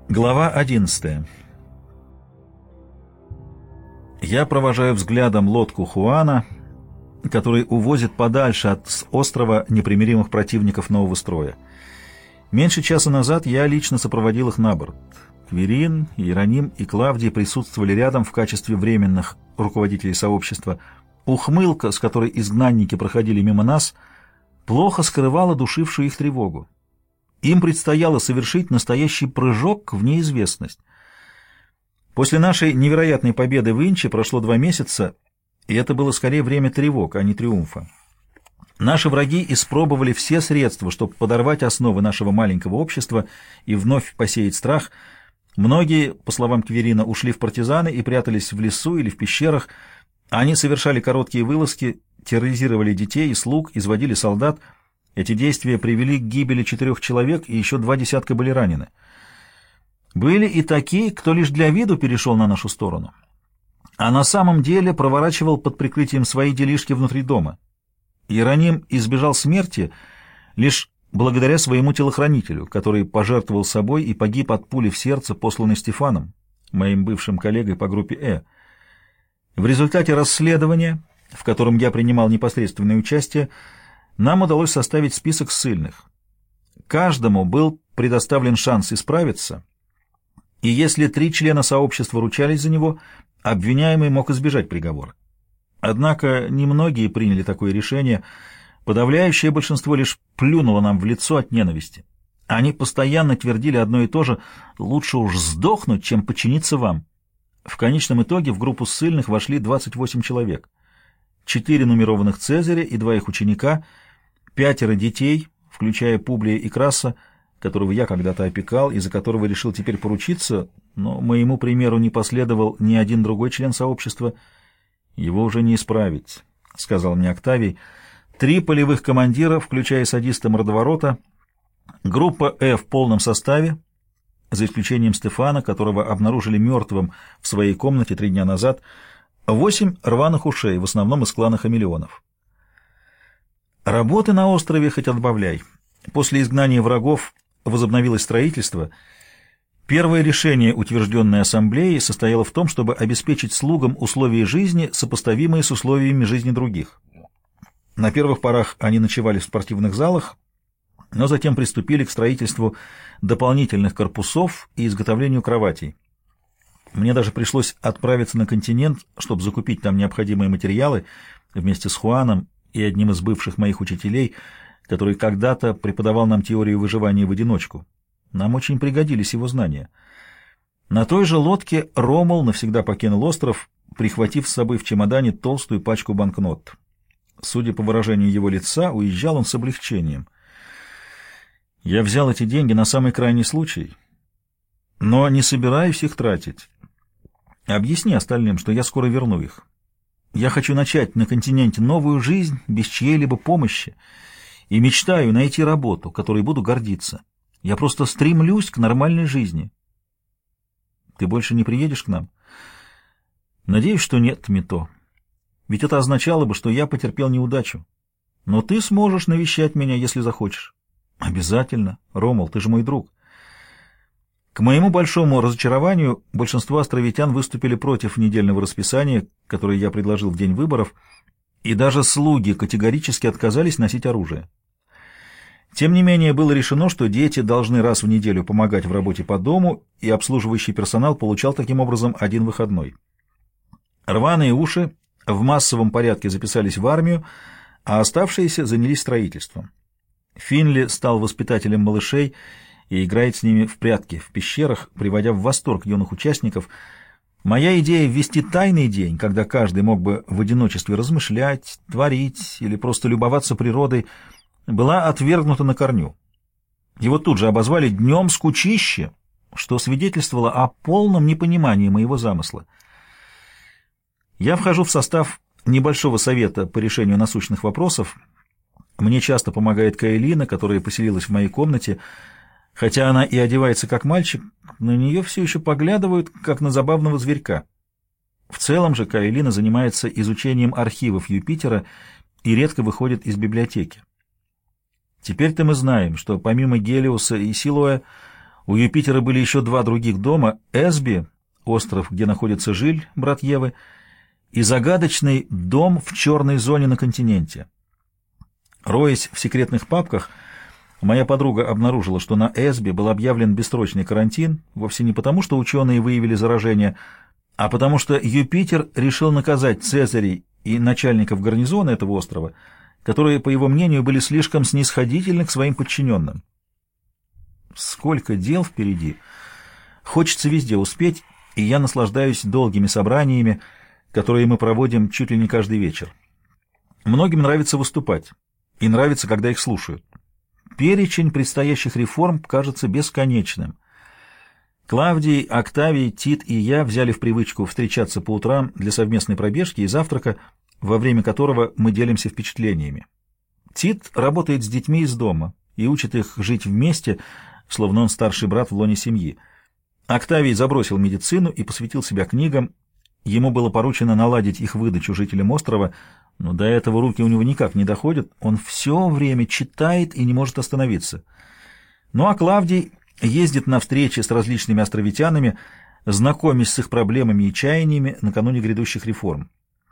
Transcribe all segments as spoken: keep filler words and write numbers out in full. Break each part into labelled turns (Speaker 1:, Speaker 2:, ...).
Speaker 1: Глава одиннадцатая. Я провожаю взглядом лодку Хуана, который увозит подальше от острова непримиримых противников нового строя. Меньше часа назад я лично сопроводил их на борт. Кверин, Иероним и Клавдий присутствовали рядом в качестве временных руководителей сообщества. Ухмылка, с которой изгнанники проходили мимо нас, плохо скрывала душившую их тревогу. Им предстояло совершить настоящий прыжок в неизвестность. После нашей невероятной победы в Инче прошло два месяца, и это было скорее время тревог, а не триумфа. Наши враги испробовали все средства, чтобы подорвать основы нашего маленького общества и вновь посеять страх. Многие, по словам Кверина, ушли в партизаны и прятались в лесу или в пещерах. Они совершали короткие вылазки, терроризировали детей и слуг, изводили солдат. Эти действия привели к гибели четырех человек, и еще два десятка были ранены. Были и такие, кто лишь для виду перешел на нашу сторону, а на самом деле проворачивал под прикрытием свои делишки внутри дома. Иероним избежал смерти лишь благодаря своему телохранителю, который пожертвовал собой и погиб от пули в сердце, посланной Стефаном, моим бывшим коллегой по группе «Э». В результате расследования, в котором я принимал непосредственное участие, нам удалось составить список ссыльных. Каждому был предоставлен шанс исправиться, и если три члена сообщества ручались за него, обвиняемый мог избежать приговора. Однако немногие приняли такое решение, подавляющее большинство лишь плюнуло нам в лицо от ненависти. Они постоянно твердили одно и то же: «Лучше уж сдохнуть, чем подчиниться вам». В конечном итоге в группу ссыльных вошли двадцать восемь человек. Четыре нумерованных Цезаря и два их ученика, пятеро детей, включая Публия и Краса, которого я когда-то опекал и за которого решил теперь поручиться, но моему примеру не последовал ни один другой член сообщества. «Его уже не исправить», — сказал мне Октавий. Три полевых командира, включая садиста Мордоворота, группа «Э» в полном составе, за исключением Стефана, которого обнаружили мертвым в своей комнате три дня назад, восемь рваных ушей, в основном из клана хамелеонов. Работы на острове хоть отбавляй. После изгнания врагов возобновилось строительство. Первое решение, утвержденное ассамблеей, состояло в том, чтобы обеспечить слугам условия жизни, сопоставимые с условиями жизни других. На первых порах они ночевали в спортивных залах, но затем приступили к строительству дополнительных корпусов и изготовлению кроватей. Мне даже пришлось отправиться на континент, чтобы закупить там необходимые материалы вместе с Хуаном и одним из бывших моих учителей, который когда-то преподавал нам теорию выживания в одиночку. Нам очень пригодились его знания. На той же лодке Ромул навсегда покинул остров, прихватив с собой в чемодане толстую пачку банкнот. Судя по выражению его лица, уезжал он с облегчением. Я взял эти деньги на самый крайний случай, но не собираюсь их тратить. Объясни остальным, что я скоро верну их. Я хочу начать на континенте новую жизнь без чьей-либо помощи и мечтаю найти работу, которой буду гордиться. Я просто стремлюсь к нормальной жизни. Ты больше не приедешь к нам? Надеюсь, что нет, Мито. Ведь это означало бы, что я потерпел неудачу. Но ты сможешь навещать меня, если захочешь. Обязательно. Ромул, ты же мой друг. К моему большому разочарованию, большинство островитян выступили против недельного расписания, которое я предложил в день выборов, и даже слуги категорически отказались носить оружие. Тем не менее, было решено, что дети должны раз в неделю помогать в работе по дому, и обслуживающий персонал получал таким образом один выходной. Рваные уши в массовом порядке записались в армию, а оставшиеся занялись строительством. Финли стал воспитателем малышей и играет с ними в прятки в пещерах, приводя в восторг юных участников. Моя идея ввести тайный день, когда каждый мог бы в одиночестве размышлять, творить или просто любоваться природой, была отвергнута на корню. Его тут же обозвали «днем скучище», что свидетельствовало о полном непонимании моего замысла. Я вхожу в состав небольшого совета по решению насущных вопросов. Мне часто помогает Каэлина, которая поселилась в моей комнате. Хотя она и одевается как мальчик, на нее все еще поглядывают, как на забавного зверька. В целом же Каэлина занимается изучением архивов Юпитера и редко выходит из библиотеки. Теперь-то мы знаем, что помимо Гелиоса и Силуэ У Юпитера были еще два других дома: Эсби, остров, где находится Жиль, брат Евы, и загадочный дом в черной зоне на континенте. Роясь в секретных папках, моя подруга обнаружила, что на Эсби был объявлен бессрочный карантин, вовсе не потому, что ученые выявили заражение, а потому что Юпитер решил наказать Цезарей и начальников гарнизона этого острова, которые, по его мнению, были слишком снисходительны к своим подчиненным. Сколько дел впереди! Хочется везде успеть, и я наслаждаюсь долгими собраниями, которые мы проводим чуть ли не каждый вечер. Многим нравится выступать, и нравится, когда их слушают. Перечень предстоящих реформ кажется бесконечным. Клавдий, Октавий, Тит и я взяли в привычку встречаться по утрам для совместной пробежки и завтрака, во время которого мы делимся впечатлениями. Тит работает с детьми из дома и учит их жить вместе, словно он старший брат в лоне семьи. Октавий забросил медицину и посвятил себя книгам. Ему было поручено наладить их выдачу жителям острова, но до этого руки у него никак не доходят. Он все время читает и не может остановиться. Ну а Клавдий ездит на встречи с различными островитянами, знакомясь с их проблемами и чаяниями накануне грядущих реформ.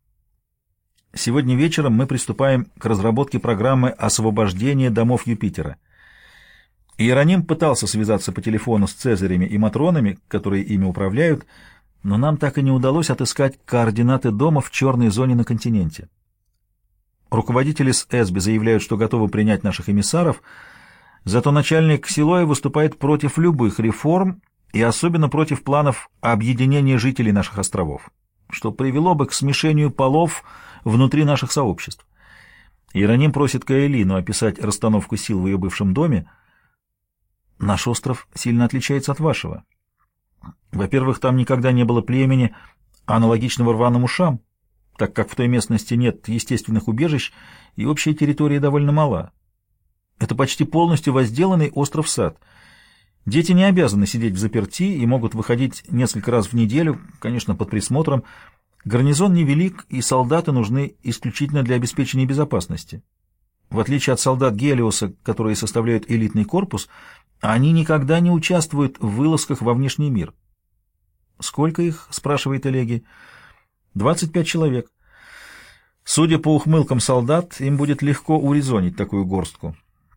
Speaker 1: Сегодня вечером мы приступаем к разработке программы освобождения домов Юпитера. Иероним пытался связаться по телефону с Цезарями и Матронами, которые ими управляют, но нам так и не удалось отыскать координаты дома в черной зоне на континенте. Руководители с Эсби заявляют, что готовы принять наших эмиссаров, зато начальник Силоя выступает против любых реформ и особенно против планов объединения жителей наших островов, что привело бы к смешению полов внутри наших сообществ. Иероним просит Каэлину описать расстановку сил в ее бывшем доме. Наш остров сильно отличается от вашего. Во-первых, там никогда не было племени, аналогичного рваным ушам, так как в той местности нет естественных убежищ и общая территория довольно мала. Это почти полностью возделанный остров-сад. Дети не обязаны сидеть взаперти и могут выходить несколько раз в неделю, конечно, под присмотром. Гарнизон невелик, и солдаты нужны исключительно для обеспечения безопасности. В отличие от солдат Гелиоса, которые составляют элитный корпус, они никогда не участвуют в вылазках во внешний мир. «Сколько их?» — спрашивает Элегий. «Двадцать пять человек. Судя по ухмылкам солдат, им будет легко урезонить такую горстку.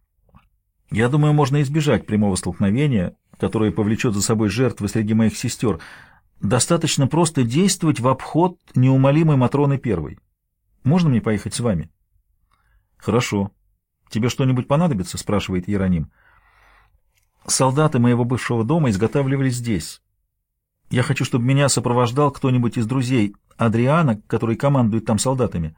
Speaker 1: Я думаю, можно избежать прямого столкновения, которое повлечет за собой жертвы среди моих сестер. Достаточно просто действовать в обход неумолимой Матроны Первой. Можно мне поехать с вами?» «Хорошо. Тебе что-нибудь понадобится?» — спрашивает Иероним. «Солдаты моего бывшего дома изготавливали здесь. Я хочу, чтобы меня сопровождал кто-нибудь из друзей Адриана, который командует там солдатами».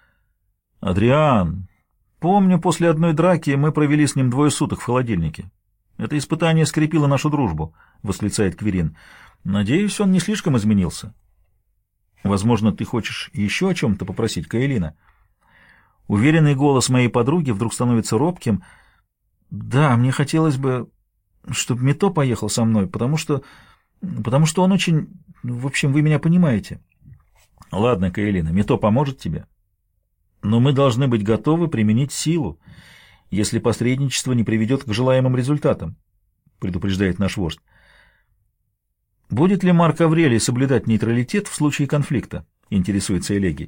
Speaker 1: «Адриан! Помню, после одной драки мы провели с ним двое суток в холодильнике. Это испытание скрепило нашу дружбу», — восклицает Кверин. «Надеюсь, он не слишком изменился». «Возможно, ты хочешь еще о чем-то попросить, Каэлина?» Уверенный голос моей подруги вдруг становится робким. «Да, мне хотелось бы, чтобы Мито поехал со мной, потому что... потому что он очень... В общем, вы меня понимаете». «Ладно, Каэлина, Мито поможет тебе. Но мы должны быть готовы применить силу, если посредничество не приведет к желаемым результатам», — предупреждает наш вождь. «Будет ли Марк Аврелий соблюдать нейтралитет в случае конфликта?» — интересуется Элегий.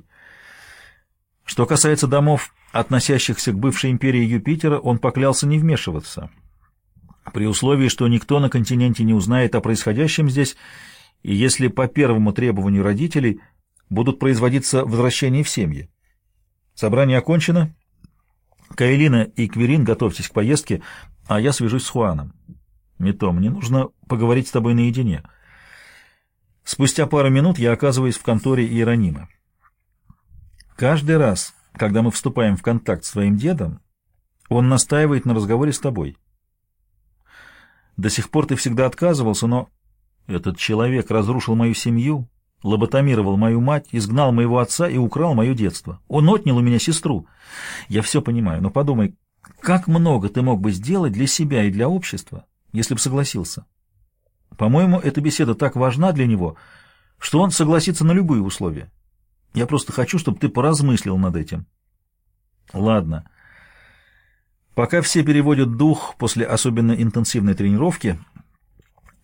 Speaker 1: Что касается домов, относящихся к бывшей империи Юпитера, он поклялся не вмешиваться, при условии, что никто на континенте не узнает о происходящем здесь, и если по первому требованию родителей будут производиться возвращения в семьи. Собрание окончено. Каэлина и Кверин, готовьтесь к поездке, а я свяжусь с Хуаном. Мито, мне нужно поговорить с тобой наедине. Спустя пару минут я оказываюсь в конторе Иеронима. Каждый раз, когда мы вступаем в контакт с твоим дедом, он настаивает на разговоре с тобой. До сих пор ты всегда отказывался, но этот человек разрушил мою семью, лоботомировал мою мать, изгнал моего отца и украл мое детство. Он отнял у меня сестру. Я все понимаю, но подумай, как много ты мог бы сделать для себя и для общества, если бы согласился. По-моему, эта беседа так важна для него, что он согласится на любые условия. Я просто хочу, чтобы ты поразмыслил над этим». «Ладно». Пока все переводят дух после особенно интенсивной тренировки,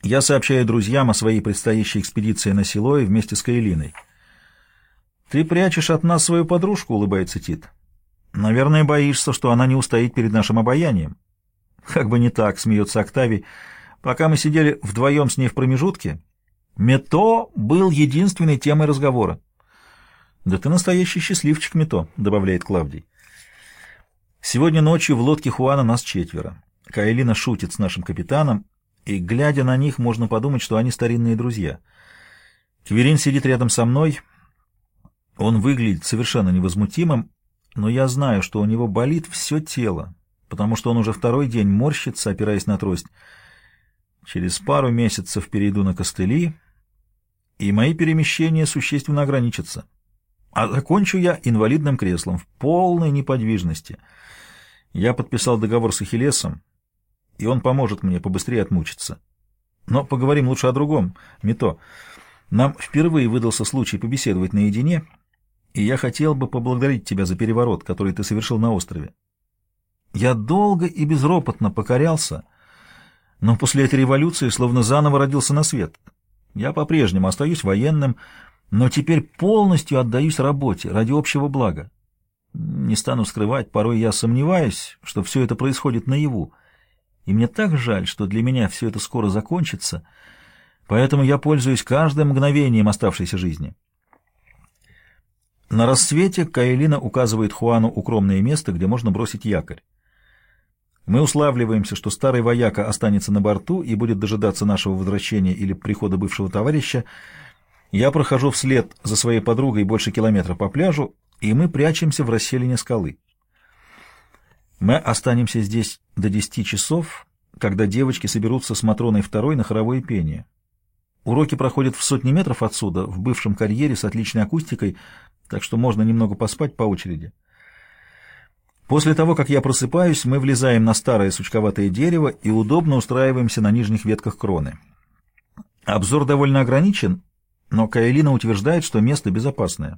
Speaker 1: Я сообщаю друзьям о своей предстоящей экспедиции на Силой вместе с Каэлиной. «Ты прячешь от нас свою подружку?» — улыбается Тит. «Наверное, боишься, что она не устоит перед нашим обаянием». «Как бы не так», — смеется Октавий. «Пока мы сидели вдвоем с ней в промежутке, Мето был единственной темой разговора». «Да ты настоящий счастливчик, Мето», — добавляет Клавдий. Сегодня ночью в лодке Хуана нас четверо. Каэлина шутит с нашим капитаном, и, глядя на них, можно подумать, что они старинные друзья. Кверин сидит рядом со мной. Он выглядит совершенно невозмутимым, но я знаю, что у него болит все тело, потому что он уже второй день морщится, опираясь на трость. Через пару месяцев перейду на костыли, и мои перемещения существенно ограничатся. А закончу я инвалидным креслом в полной неподвижности. Я подписал договор с Ахиллесом, и он поможет мне побыстрее отмучиться. Но поговорим лучше о другом. Мито, нам впервые выдался случай побеседовать наедине, и я хотел бы поблагодарить тебя за переворот, который ты совершил на острове. Я долго и безропотно покорялся, но после этой революции словно заново родился на свет. Я по-прежнему остаюсь военным, но теперь полностью отдаюсь работе ради общего блага. Не стану скрывать, порой я сомневаюсь, что все это происходит наяву, и мне так жаль, что для меня все это скоро закончится, поэтому я пользуюсь каждым мгновением оставшейся жизни. На рассвете Каэлина указывает Хуану укромное место, где можно бросить якорь. Мы уславливаемся, что старый вояка останется на борту и будет дожидаться нашего возвращения или прихода бывшего товарища. Я прохожу вслед за своей подругой больше километра по пляжу, и мы прячемся в расселине скалы. Мы останемся здесь до десяти часов, когда девочки соберутся с Матроной второй на хоровое пение. Уроки проходят в сотни метров отсюда, в бывшем карьере с отличной акустикой, так что можно немного поспать по очереди. После того, как я просыпаюсь, мы влезаем на старое сучковатое дерево и удобно устраиваемся на нижних ветках кроны. Обзор довольно ограничен, но Каэлина утверждает, что место безопасное.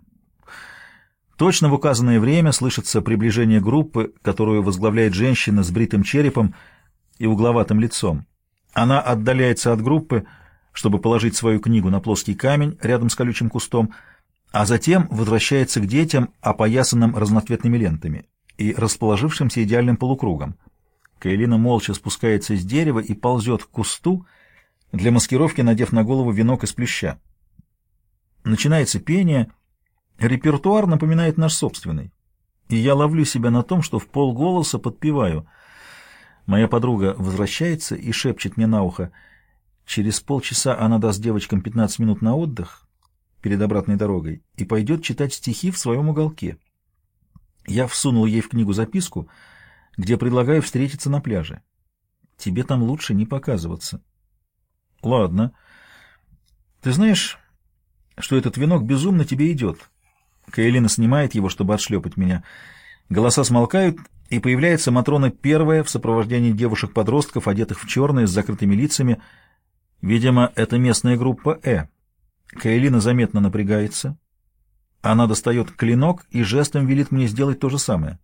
Speaker 1: Точно в указанное время слышится приближение группы, которую возглавляет женщина с бритым черепом и угловатым лицом. Она отдаляется от группы, чтобы положить свою книгу на плоский камень рядом с колючим кустом, а затем возвращается к детям, опоясанным разноцветными лентами и расположившимся идеальным полукругом. Каэлина молча спускается с дерева и ползет к кусту, для маскировки надев на голову венок из плюща. Начинается пение. Репертуар напоминает наш собственный, и я ловлю себя на том, что в полголоса подпеваю. Моя подруга возвращается и шепчет мне на ухо. Через полчаса она даст девочкам пятнадцать минут на отдых перед обратной дорогой и пойдет читать стихи в своем уголке. Я всунул ей в книгу записку, где предлагаю встретиться на пляже. Тебе там лучше не показываться. Ладно. Ты знаешь, что этот венок безумно тебе идет? Каэлина снимает его, чтобы отшлепать меня. Голоса смолкают, и появляется Матрона первая в сопровождении девушек-подростков, одетых в черное, с закрытыми лицами. Видимо, это местная группа «Э». Каэлина заметно напрягается. Она достает клинок и жестом велит мне сделать то же самое.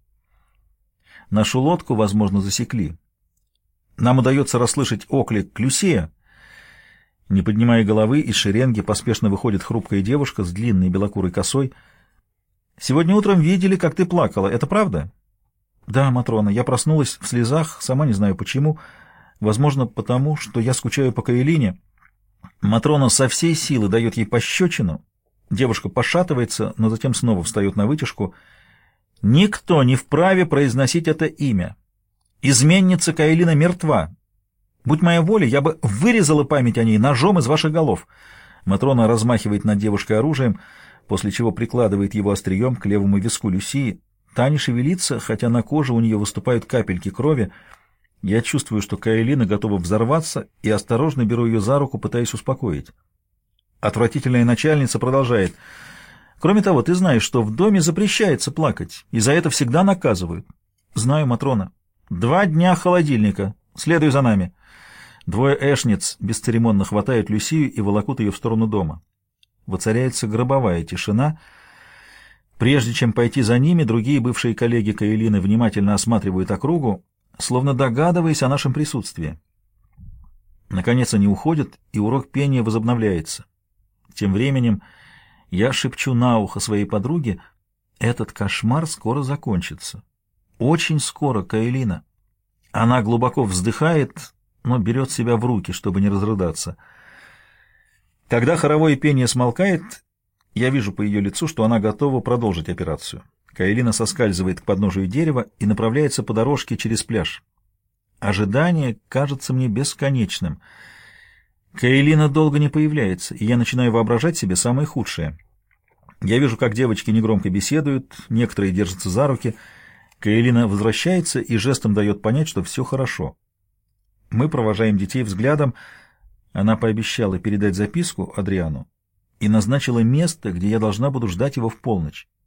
Speaker 1: Нашу лодку, возможно, засекли. Нам удается расслышать оклик «Люсия!». Не поднимая головы, из шеренги поспешно выходит хрупкая девушка с длинной белокурой косой. «Сегодня утром видели, как ты плакала. Это правда?» «Да, Матрона, я проснулась в слезах, сама не знаю почему. Возможно, потому, что я скучаю по Каэлине». Матрона со всей силы дает ей пощечину. Девушка пошатывается, но затем снова встает на вытяжку. «Никто не вправе произносить это имя. Изменница Каэлина мертва. Будь моя воля, я бы вырезала память о ней ножом из ваших голов». Матрона размахивает над девушкой оружием, после чего прикладывает его острием к левому виску Люсии. Та не шевелится, хотя на коже у нее выступают капельки крови. Я чувствую, что Каэлина готова взорваться, и осторожно беру ее за руку, пытаясь успокоить. Отвратительная начальница продолжает. «Кроме того, ты знаешь, что в доме запрещается плакать, и за это всегда наказывают». «Знаю, Матрона». «Два дня холодильника. Следуй за нами». Двое эшниц бесцеремонно хватают Люсию и волокут ее в сторону дома. Воцаряется гробовая тишина. Прежде чем пойти за ними, другие бывшие коллеги Каэлины внимательно осматривают округу, словно догадываясь о нашем присутствии. Наконец они уходят, и урок пения возобновляется. Тем временем я шепчу на ухо своей подруге: «Этот кошмар скоро закончится. Очень скоро, Каэлина». Она глубоко вздыхает, но берет себя в руки, чтобы не разрыдаться. Когда хоровое пение смолкает, я вижу по ее лицу, что она готова продолжить операцию. Каэлина соскальзывает к подножию дерева и направляется по дорожке через пляж. Ожидание кажется мне бесконечным. Каэлина долго не появляется, и я начинаю воображать себе самое худшее. Я вижу, как девочки негромко беседуют, некоторые держатся за руки. Каэлина возвращается и жестом дает понять, что все хорошо. Мы провожаем детей взглядом. Она пообещала передать записку Адриану и назначила место, где я должна буду ждать его в полночь.